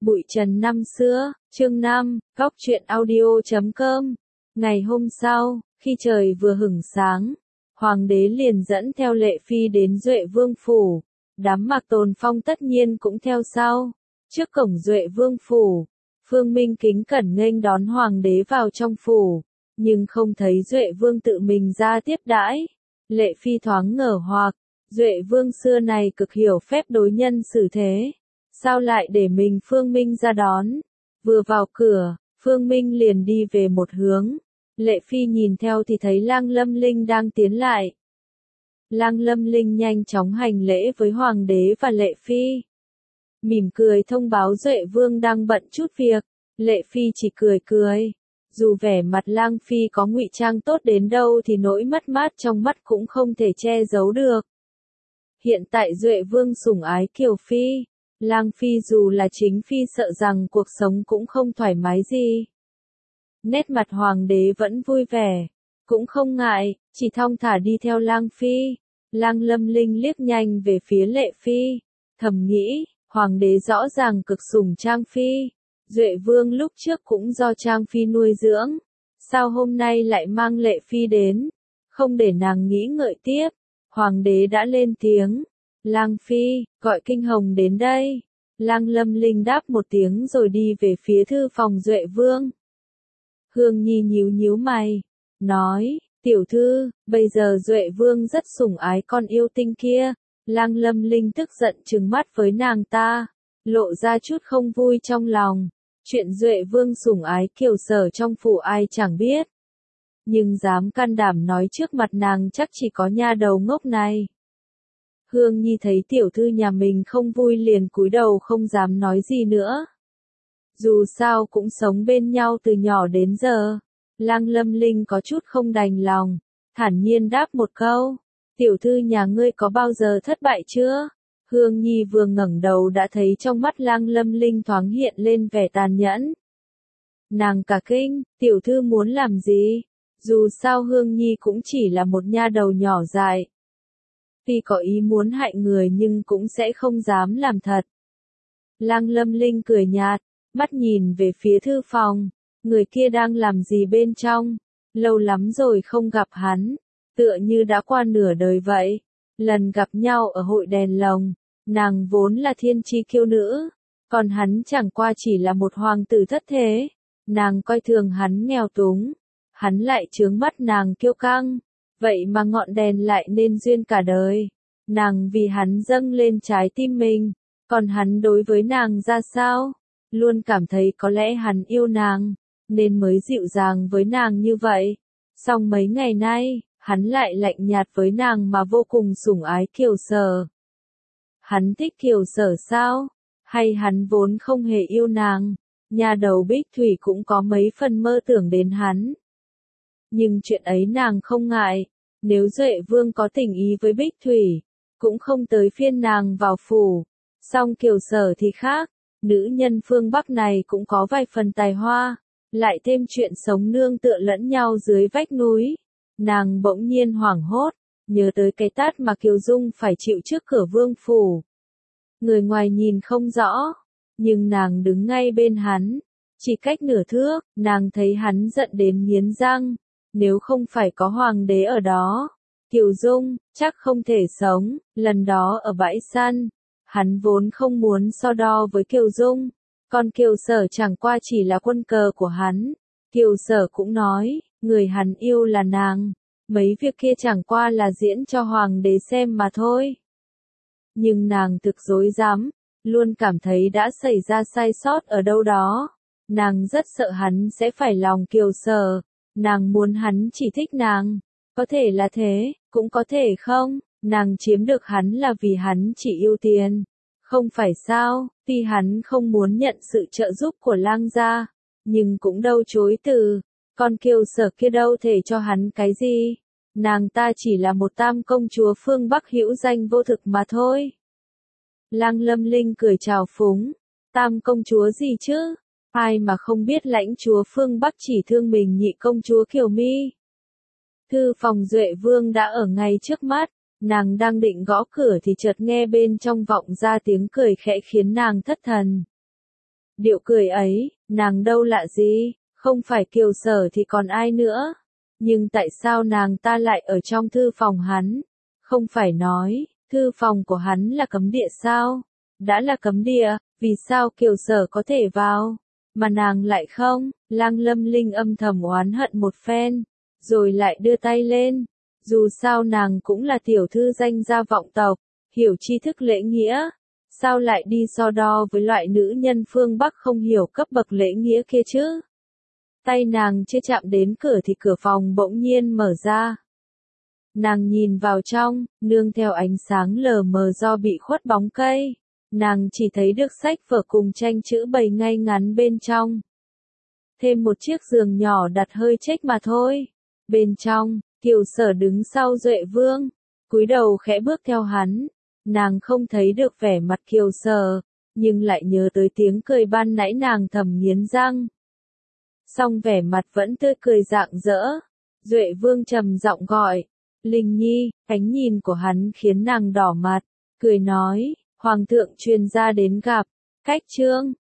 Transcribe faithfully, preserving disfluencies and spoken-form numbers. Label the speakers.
Speaker 1: Bụi trần năm xưa, chương năm, góc truyện audio chấm com. Ngày hôm sau, khi trời vừa hửng sáng, Hoàng đế liền dẫn theo Lệ Phi đến Duệ Vương phủ. Đám Mạc Tồn Phong tất nhiên cũng theo sau. Trước cổng Duệ Vương phủ, Phương Minh kính cẩn nghênh đón Hoàng đế vào trong phủ, nhưng không thấy Duệ Vương tự mình ra tiếp đãi. Lệ Phi thoáng ngờ hoặc, Duệ Vương xưa này cực hiểu phép đối nhân xử thế, sao lại để mình Phương Minh ra đón? Vừa vào cửa, Phương Minh liền đi về một hướng. Lệ Phi nhìn theo thì thấy Lang Lâm Linh đang tiến lại. Lang Lâm Linh nhanh chóng hành lễ với Hoàng đế và Lệ Phi. Mỉm cười thông báo Duệ Vương đang bận chút việc. Lệ Phi chỉ cười cười. Dù vẻ mặt Lang Phi có ngụy trang tốt đến đâu thì nỗi mất mát trong mắt cũng không thể che giấu được. Hiện tại Duệ Vương sủng ái Kiều Phi. Lang Phi dù là chính Phi sợ rằng cuộc sống cũng không thoải mái gì. Nét mặt Hoàng đế vẫn vui vẻ, cũng không ngại, chỉ thong thả đi theo Lang Phi. Lang Lâm Linh liếc nhanh về phía Lệ Phi, thầm nghĩ, Hoàng đế rõ ràng cực sủng Trang Phi. Duệ Vương lúc trước cũng do Trang Phi nuôi dưỡng, sao hôm nay lại mang Lệ Phi đến? Không để nàng nghĩ ngợi tiếp, Hoàng đế đã lên tiếng. Lang Phi, gọi Kinh Hồng đến đây. Lang Lâm Linh đáp một tiếng rồi đi về phía thư phòng Duệ Vương. Hương Nhi nhíu nhíu mày, nói, tiểu thư, bây giờ Duệ Vương rất sủng ái con yêu tinh kia. Lang Lâm Linh tức giận trừng mắt với nàng ta, lộ ra chút không vui trong lòng. Chuyện Duệ Vương sủng ái Kiều Sở trong phủ ai chẳng biết, nhưng dám can đảm nói trước mặt nàng chắc chỉ có nha đầu ngốc này. Hương Nhi thấy tiểu thư nhà mình không vui liền cúi đầu không dám nói gì nữa. Dù sao cũng sống bên nhau từ nhỏ đến giờ. Lang Lâm Linh có chút không đành lòng, thản nhiên đáp một câu, tiểu thư nhà ngươi có bao giờ thất bại chưa? Hương Nhi vừa ngẩng đầu đã thấy trong mắt Lang Lâm Linh thoáng hiện lên vẻ tàn nhẫn. Nàng cả kinh, tiểu thư muốn làm gì? Dù sao Hương Nhi cũng chỉ là một nha đầu nhỏ dại. Tuy có ý muốn hại người nhưng cũng sẽ không dám làm thật. Lang Lâm Linh cười nhạt, mắt nhìn về phía thư phòng, người kia đang làm gì bên trong? Lâu lắm rồi không gặp hắn, tựa như đã qua nửa đời vậy. Lần gặp nhau ở hội đèn lồng, nàng vốn là thiên chi kiêu nữ, còn hắn chẳng qua chỉ là một hoàng tử thất thế. Nàng coi thường hắn nghèo túng, hắn lại chướng mắt nàng kiêu căng, vậy mà ngọn đèn lại nên duyên cả đời. Nàng vì hắn dâng lên trái tim mình, còn hắn đối với nàng ra sao? Luôn cảm thấy có lẽ hắn yêu nàng, nên mới dịu dàng với nàng như vậy. Song mấy ngày nay, hắn lại lạnh nhạt với nàng mà vô cùng sủng ái Kiều Sở. Hắn thích Kiều Sở sao? Hay hắn vốn không hề yêu nàng? Nhà đầu Bích Thủy cũng có mấy phần mơ tưởng đến hắn. Nhưng chuyện ấy nàng không ngại, nếu Duệ Vương có tình ý với Bích Thủy, cũng không tới phiên nàng vào phủ. Song Kiều Sở thì khác, nữ nhân phương Bắc này cũng có vài phần tài hoa, lại thêm chuyện sống nương tựa lẫn nhau dưới vách núi. Nàng bỗng nhiên hoảng hốt, nhớ tới cái tát mà Kiều Dung phải chịu trước cửa vương phủ. Người ngoài nhìn không rõ, nhưng nàng đứng ngay bên hắn, chỉ cách nửa thước, nàng thấy hắn giận đến nghiến răng. Nếu không phải có hoàng đế ở đó, Kiều Dung chắc không thể sống. Lần đó ở bãi săn, hắn vốn không muốn so đo với Kiều Dung, còn Kiều Sở chẳng qua chỉ là quân cờ của hắn. Kiều Sở cũng nói, người hắn yêu là nàng, mấy việc kia chẳng qua là diễn cho hoàng đế xem mà thôi. Nhưng nàng thực dối dám, luôn cảm thấy đã xảy ra sai sót ở đâu đó. Nàng rất sợ hắn sẽ phải lòng Kiều Sở, nàng muốn hắn chỉ thích nàng. Có thể là thế, cũng có thể không. Nàng chiếm được hắn là vì hắn chỉ yêu tiền, không phải sao? Tuy hắn không muốn nhận sự trợ giúp của Lang gia, nhưng cũng đâu chối từ. Còn Kiều Sở kia đâu thể cho hắn cái gì? Nàng ta chỉ là một tam công chúa phương Bắc hữu danh vô thực mà thôi. Lang Lâm Linh cười chào phúng, tam công chúa gì chứ? Ai mà không biết lãnh chúa phương Bắc chỉ thương mình nhị công chúa Kiều Mi. Thư phòng Duệ Vương đã ở ngay trước mắt, nàng đang định gõ cửa thì chợt nghe bên trong vọng ra tiếng cười khẽ khiến nàng thất thần. Điệu cười ấy, nàng đâu lạ gì, không phải Kiều Sở thì còn ai nữa. Nhưng tại sao nàng ta lại ở trong thư phòng hắn? Không phải nói, thư phòng của hắn là cấm địa sao? Đã là cấm địa, vì sao Kiều Sở có thể vào, mà nàng lại không? Lang Lâm Linh âm thầm oán hận một phen, rồi lại đưa tay lên. Dù sao nàng cũng là tiểu thư danh gia vọng tộc, hiểu tri thức lễ nghĩa. Sao lại đi so đo với loại nữ nhân phương Bắc không hiểu cấp bậc lễ nghĩa kia chứ? Tay nàng chưa chạm đến cửa thì cửa phòng bỗng nhiên mở ra. Nàng nhìn vào trong, nương theo ánh sáng lờ mờ do bị khuất bóng cây. Nàng chỉ thấy được sách vở cùng tranh chữ bày ngay ngắn bên trong. Thêm một chiếc giường nhỏ đặt hơi chếch mà thôi. Bên trong, Kiều Sở đứng sau Duệ Vương, cúi đầu khẽ bước theo hắn. Nàng không thấy được vẻ mặt Kiều Sở, nhưng lại nhớ tới tiếng cười ban nãy nàng thầm nghiến răng. Song vẻ mặt vẫn tươi cười rạng rỡ. Duệ Vương trầm giọng gọi, Linh Nhi, ánh nhìn của hắn khiến nàng đỏ mặt, cười nói, Hoàng thượng truyền ra đến gặp, cách trương,